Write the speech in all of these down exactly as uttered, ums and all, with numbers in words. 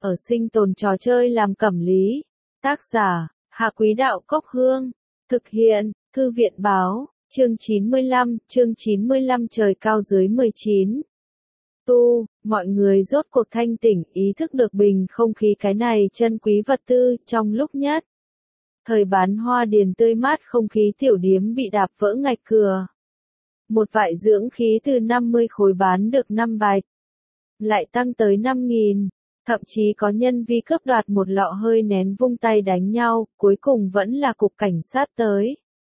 ở sinh tồn trò chơi làm cẩm lý. Tác giả, Hạ Quý Đạo Cốc Hương. Thực hiện, Thư viện Báo, chương chín mươi lăm, chương chín mươi lăm trời cao dưới mười chín. Tu, mọi người rốt cuộc thanh tỉnh, ý thức được bình không khí cái này chân quý vật tư, trong lúc nhất. Thời bán hoa điền tươi mát không khí tiểu điếm bị đạp vỡ ngạch cửa. Một vại dưỡng khí từ năm mươi khối bán được năm bạch. Lại tăng tới năm nghìn. Thậm chí có nhân vi cướp đoạt một lọ hơi nén vung tay đánh nhau, cuối cùng vẫn là cục cảnh sát tới.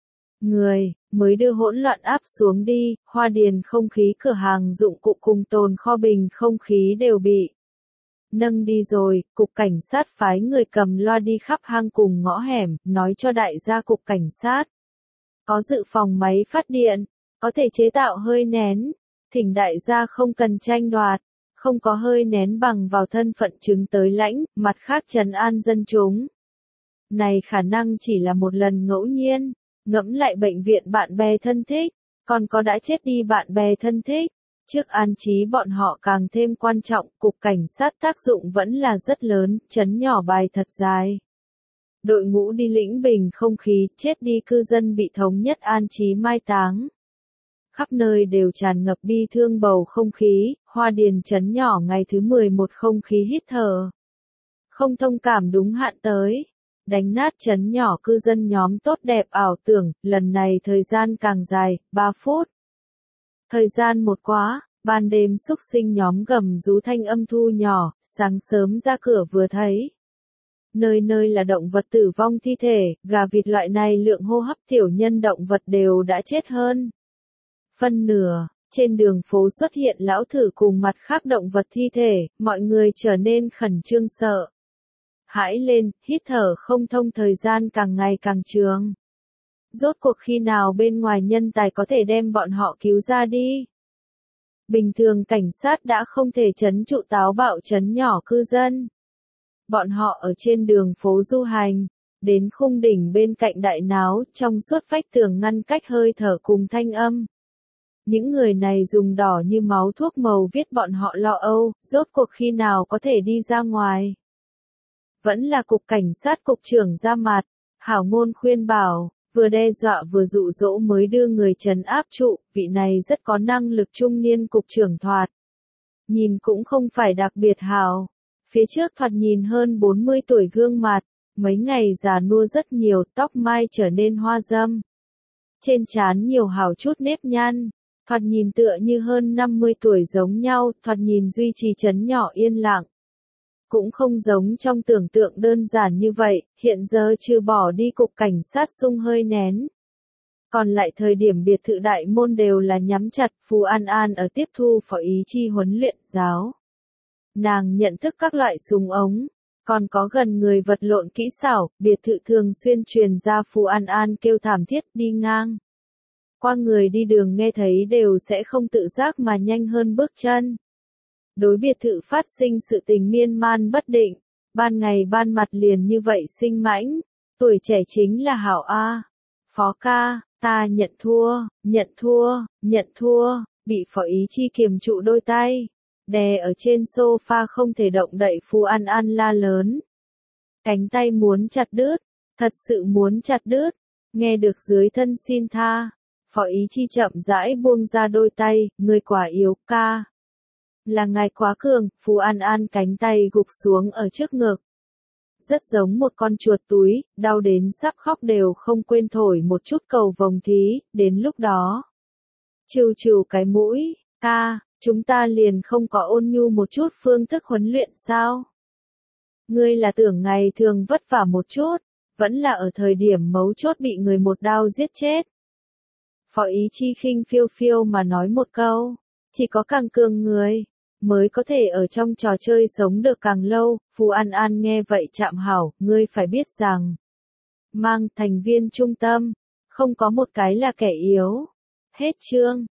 Người, mới đưa hỗn loạn áp xuống đi, hoa điền không khí cửa hàng dụng cụ cùng tồn kho bình không khí đều bị nâng đi rồi, cục cảnh sát phái người cầm loa đi khắp hang cùng ngõ hẻm, nói cho đại gia cục cảnh sát. Có dự phòng máy phát điện, có thể chế tạo hơi nén, thỉnh đại gia không cần tranh đoạt. Không có hơi nén bằng vào thân phận chứng tới lãnh, mặt khác trấn an dân chúng. Này khả năng chỉ là một lần ngẫu nhiên, ngẫm lại bệnh viện bạn bè thân thích, còn có đã chết đi bạn bè thân thích. Trước an trí bọn họ càng thêm quan trọng, cục cảnh sát tác dụng vẫn là rất lớn, trấn nhỏ bài thật dài. Đội ngũ đi lĩnh bình không khí, chết đi cư dân bị thống nhất an trí mai táng. Khắp nơi đều tràn ngập bi thương bầu không khí, hoa điền trấn nhỏ ngày thứ mười một không khí hít thở. Không thông cảm đúng hạn tới. Đánh nát trấn nhỏ cư dân nhóm tốt đẹp ảo tưởng, lần này thời gian càng dài, ba phút. Thời gian một quá, ban đêm xúc sinh nhóm gầm rú thanh âm thu nhỏ, sáng sớm ra cửa vừa thấy. Nơi nơi là động vật tử vong thi thể, gà vịt loại này lượng hô hấp tiểu nhân động vật đều đã chết hơn. Phân nửa, trên đường phố xuất hiện lão thử cùng mặt khác động vật thi thể, mọi người trở nên khẩn trương sợ. Hãi lên, hít thở không thông thời gian càng ngày càng trường. Rốt cuộc khi nào bên ngoài nhân tài có thể đem bọn họ cứu ra đi? Bình thường cảnh sát đã không thể trấn trụ táo bạo trấn nhỏ cư dân. Bọn họ ở trên đường phố du hành, đến khung đỉnh bên cạnh đại náo, trong suốt vách tường ngăn cách hơi thở cùng thanh âm. Những người này dùng đỏ như máu thuốc màu viết bọn họ lo âu, rốt cuộc khi nào có thể đi ra ngoài. Vẫn là cục cảnh sát cục trưởng ra mặt, hảo ngôn khuyên bảo, vừa đe dọa vừa dụ dỗ mới đưa người trấn áp trụ, vị này rất có năng lực trung niên cục trưởng thoạt. Nhìn cũng không phải đặc biệt hảo, phía trước thoạt nhìn hơn bốn mươi tuổi gương mặt, mấy ngày già nua rất nhiều, tóc mai trở nên hoa râm. Trên trán nhiều hảo chút nếp nhăn. Thoạt nhìn tựa như hơn năm mươi tuổi giống nhau, thoạt nhìn duy trì trấn nhỏ yên lặng. Cũng không giống trong tưởng tượng đơn giản như vậy, hiện giờ trừ bỏ đi cục cảnh sát sung hơi nén. Còn lại thời điểm biệt thự đại môn đều là nhắm chặt, Phù An An ở tiếp thu phó ý chi huấn luyện giáo. Nàng nhận thức các loại súng ống, còn có gần người vật lộn kỹ xảo, biệt thự thường xuyên truyền ra Phù An An kêu thảm thiết đi ngang. Qua người đi đường nghe thấy đều sẽ không tự giác mà nhanh hơn bước chân. Đối biệt thự phát sinh sự tình miên man bất định, ban ngày ban mặt liền như vậy sinh mãnh, tuổi trẻ chính là hảo A. Phó ca, ta nhận thua, nhận thua, nhận thua, bị phó ý chi kiềm trụ đôi tay, đè ở trên sofa không thể động đậy. Phù An An la lớn. Cánh tay muốn chặt đứt, thật sự muốn chặt đứt, nghe được dưới thân xin tha. Phó ý chi chậm rãi buông ra đôi tay, người quả yếu ca. Là ngài quá cường, Phù An An cánh tay gục xuống ở trước ngực. Rất giống một con chuột túi, đau đến sắp khóc đều không quên thổi một chút cầu vồng thí, đến lúc đó. Trừ trừ cái mũi, ca, chúng ta liền không có ôn nhu một chút phương thức huấn luyện sao? Ngươi là tưởng ngày thường vất vả một chút, vẫn là ở thời điểm mấu chốt bị người một đao giết chết. Phó ý chi khinh phiêu phiêu mà nói một câu, chỉ có càng cường người, mới có thể ở trong trò chơi sống được càng lâu. Phù An An nghe vậy chạm hảo, ngươi phải biết rằng, mang thành viên trung tâm, không có một cái là kẻ yếu. Hết chương.